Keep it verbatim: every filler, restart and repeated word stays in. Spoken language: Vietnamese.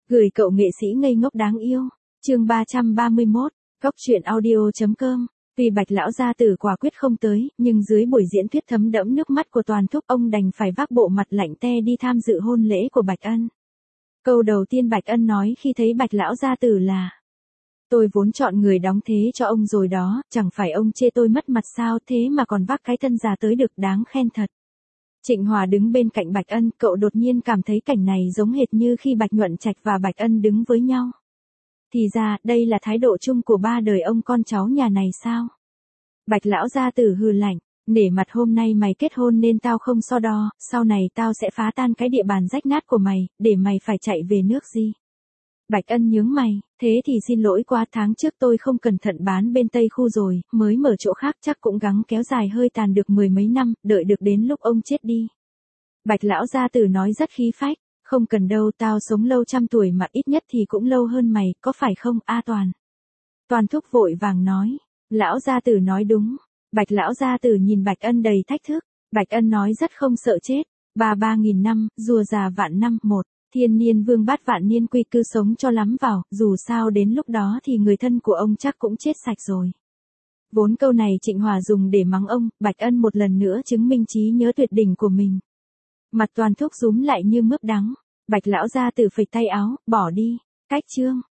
Gửi cậu nghệ sĩ ngây ngốc đáng yêu. Chương ba trăm ba mươi mốt, Cóc truyện audio.com. Vì Bạch lão gia tử quả quyết không tới, nhưng dưới buổi diễn thuyết thấm đẫm nước mắt của Toàn Thúc, ông đành phải vác bộ mặt lạnh te đi tham dự hôn lễ của Bạch Ân. Câu đầu tiên Bạch Ân nói khi thấy Bạch lão gia tử là: "Tôi vốn chọn người đóng thế cho ông rồi đó, chẳng phải ông chê tôi mất mặt sao, thế mà còn vác cái thân già tới được, đáng khen thật." Trịnh Hòa đứng bên cạnh Bạch Ân, cậu đột nhiên cảm thấy cảnh này giống hệt như khi Bạch Nhuận Trạch và Bạch Ân đứng với nhau. Thì ra, đây là thái độ chung của ba đời ông con cháu nhà này sao? Bạch lão gia tử hừ lạnh: "Nể mặt hôm nay mày kết hôn nên tao không so đo, sau này tao sẽ phá tan cái địa bàn rách nát của mày, để mày phải chạy về nước gì." Bạch Ân nhướng mày: "Thế thì xin lỗi quá, tháng trước tôi không cẩn thận bán bên Tây khu rồi, mới mở chỗ khác, chắc cũng gắng kéo dài hơi tàn được mười mấy năm, đợi được đến lúc ông chết đi." Bạch lão gia tử nói rất khí phách: "Không cần đâu, tao sống lâu trăm tuổi mà ít nhất thì cũng lâu hơn mày, có phải không, A Toàn?" Toàn Thúc vội vàng nói: "Lão gia tử nói đúng." Bạch lão gia tử nhìn Bạch Ân đầy thách thức. Bạch Ân nói rất không sợ chết: "Ba ba nghìn năm, rùa già vạn năm, một thiên niên vương bát vạn niên quy, cứ sống cho lắm vào, dù sao đến lúc đó thì người thân của ông chắc cũng chết sạch rồi." Vốn câu này Trịnh Hòa dùng để mắng ông, Bạch Ân một lần nữa chứng minh trí nhớ tuyệt đỉnh của mình. Mặt Toàn Thúc rúm lại như mướp đắng. Bạch lão gia tử phịch tay áo: "Bỏ đi." Cách chương